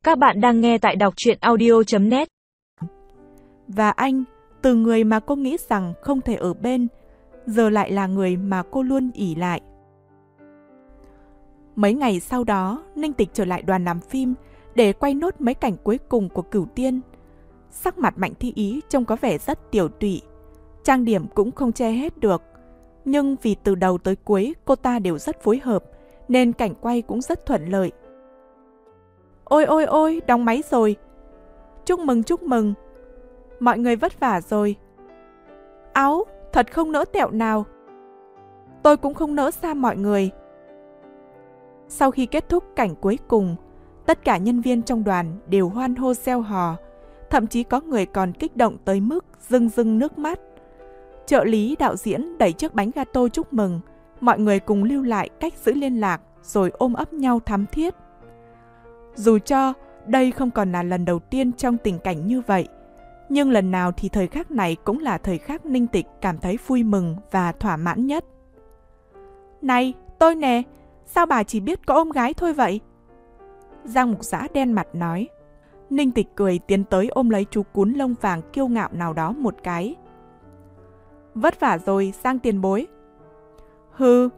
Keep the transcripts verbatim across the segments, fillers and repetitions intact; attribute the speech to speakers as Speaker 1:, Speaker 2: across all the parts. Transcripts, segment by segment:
Speaker 1: Các bạn đang nghe tại đọc truyện audio chấm net.
Speaker 2: Và anh, từ người mà cô nghĩ rằng không thể ở bên, giờ lại là người mà cô luôn ỷ lại. Mấy ngày sau đó, Ninh Tịch trở lại đoàn làm phim để quay nốt mấy cảnh cuối cùng của Cửu Tiên. Sắc mặt Mạnh Thi Ý trông có vẻ rất tiểu tụy, trang điểm cũng không che hết được. Nhưng vì từ đầu tới cuối cô ta đều rất phối hợp, nên cảnh quay cũng rất thuận lợi. Ôi ôi ôi, đóng máy rồi. Chúc mừng chúc mừng. Mọi người vất vả rồi. Áo, thật không nỡ tẹo nào. Tôi cũng không nỡ xa mọi người. Sau khi kết thúc cảnh cuối cùng, tất cả nhân viên trong đoàn đều hoan hô reo hò, thậm chí có người còn kích động tới mức rưng rưng nước mắt. Trợ lý đạo diễn đẩy chiếc bánh gato chúc mừng, mọi người cùng lưu lại cách giữ liên lạc rồi ôm ấp nhau thắm thiết. Dù cho đây không còn là lần đầu tiên trong tình cảnh như vậy, nhưng lần nào thì thời khắc này cũng là thời khắc Ninh Tịch cảm thấy vui mừng và thỏa mãn nhất. Này, tôi nè, sao bà chỉ biết có ôm gái thôi vậy? Giang Mục Dã đen mặt nói. Ninh Tịch cười tiến tới ôm lấy chú cún lông vàng kiêu ngạo nào đó một cái. Vất vả rồi, Giang tiền bối. Hừ.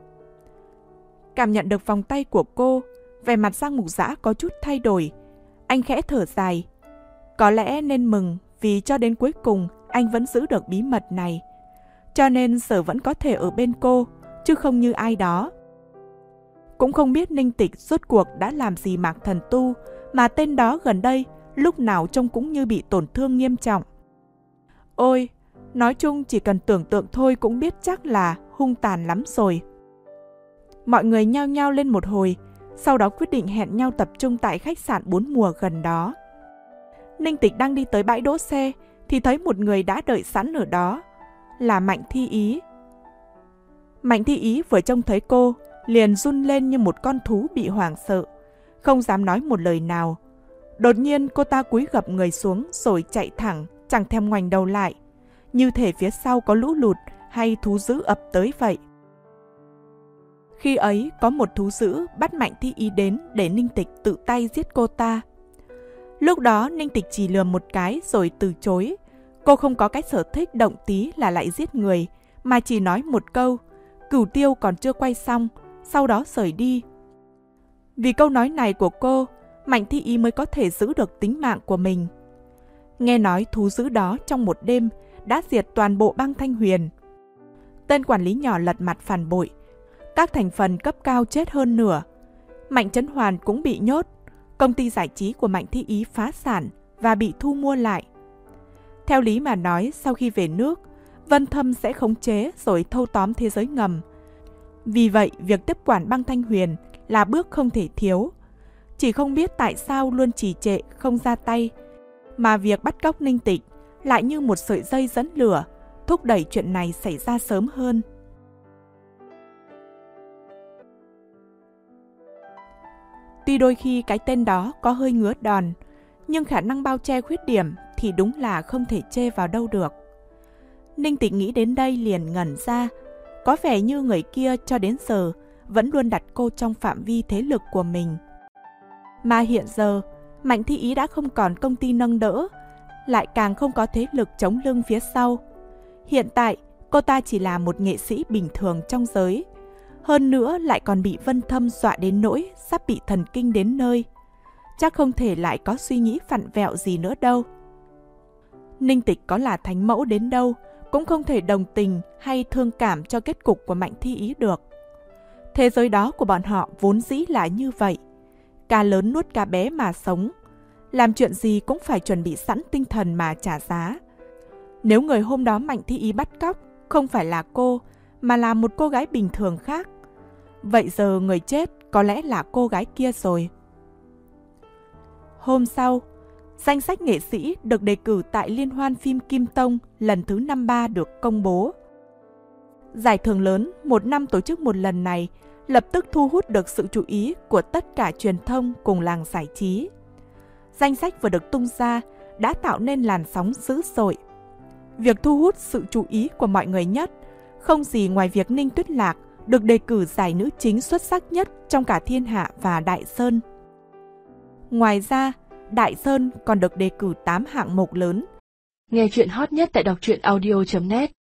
Speaker 2: Cảm nhận được vòng tay của cô, vẻ mặt Giang Mục Dã có chút thay đổi. Anh khẽ thở dài. Có lẽ nên mừng vì cho đến cuối cùng anh vẫn giữ được bí mật này. Cho nên giờ vẫn có thể ở bên cô, chứ không như ai đó. Cũng không biết Ninh Tịch rốt cuộc đã làm gì Mạc Thần Tu mà tên đó gần đây lúc nào trông cũng như bị tổn thương nghiêm trọng. Ôi, nói chung chỉ cần tưởng tượng thôi cũng biết chắc là hung tàn lắm rồi. Mọi người nhao nhao lên một hồi, sau đó quyết định hẹn nhau tập trung tại khách sạn bốn mùa gần đó. Ninh Tịch đang đi tới bãi đỗ xe thì thấy một người đã đợi sẵn ở đó, là Mạnh Thi Ý. Mạnh Thi Ý vừa trông thấy cô, liền run lên như một con thú bị hoảng sợ, không dám nói một lời nào. Đột nhiên cô ta cúi gập người xuống rồi chạy thẳng, chẳng thèm ngoảnh đầu lại, như thể phía sau có lũ lụt hay thú dữ ập tới vậy. Khi ấy có một thú dữ bắt Mạnh Thi Ý đến để Ninh Tịch tự tay giết cô ta. Lúc đó Ninh Tịch chỉ lườm một cái rồi từ chối. Cô không có cái sở thích động tí là lại giết người, mà chỉ nói một câu, Cửu Tiêu còn chưa quay xong, sau đó rời đi. Vì câu nói này của cô, Mạnh Thi Ý mới có thể giữ được tính mạng của mình. Nghe nói thú dữ đó trong một đêm đã diệt toàn bộ bang Thanh Huyền. Tên quản lý nhỏ lật mặt phản bội, các thành phần cấp cao chết hơn nửa. Mạnh Chấn Hoàn cũng bị nhốt, công ty giải trí của Mạnh Thi Ý phá sản và bị thu mua lại. Theo lý mà nói, sau khi về nước, Vân Thâm sẽ khống chế rồi thâu tóm thế giới ngầm. Vì vậy, việc tiếp quản bang Thanh Huyền là bước không thể thiếu. Chỉ không biết tại sao luôn trì trệ không ra tay, mà việc bắt cóc Ninh Tịch lại như một sợi dây dẫn lửa, thúc đẩy chuyện này xảy ra sớm hơn. Tuy đôi khi cái tên đó có hơi ngứa đòn, nhưng khả năng bao che khuyết điểm thì đúng là không thể chê vào đâu được. Ninh Tịch nghĩ đến đây liền ngẩn ra, có vẻ như người kia cho đến giờ vẫn luôn đặt cô trong phạm vi thế lực của mình. Mà hiện giờ, Mạnh Thi Ý đã không còn công ty nâng đỡ, lại càng không có thế lực chống lưng phía sau. Hiện tại, cô ta chỉ là một nghệ sĩ bình thường trong giới. Hơn nữa lại còn bị Vân Thâm dọa đến nỗi sắp bị thần kinh đến nơi. Chắc không thể lại có suy nghĩ vặn vẹo gì nữa đâu. Ninh Tịch có là thánh mẫu đến đâu cũng không thể đồng tình hay thương cảm cho kết cục của Mạnh Thi Ý được. Thế giới đó của bọn họ vốn dĩ là như vậy. Cá lớn nuốt cá bé mà sống. Làm chuyện gì cũng phải chuẩn bị sẵn tinh thần mà trả giá. Nếu người hôm đó Mạnh Thi Ý bắt cóc không phải là cô, mà là một cô gái bình thường khác, vậy giờ người chết có lẽ là cô gái kia rồi. Hôm sau, danh sách nghệ sĩ được đề cử tại Liên hoan phim Kim Tông lần thứ năm mươi ba được công bố. Giải thưởng lớn một năm tổ chức một lần này lập tức thu hút được sự chú ý của tất cả truyền thông cùng làng giải trí. Danh sách vừa được tung ra đã tạo nên làn sóng dữ dội. Việc thu hút sự chú ý của mọi người nhất không gì ngoài việc Ninh Tuyết Lạc được đề cử giải nữ chính xuất sắc nhất trong cả Thiên Hạ và Đại Sơn. Ngoài ra, Đại Sơn còn được đề cử tám hạng mục lớn.
Speaker 3: Nghe chuyện hot nhất tại đọc truyện audio chấm net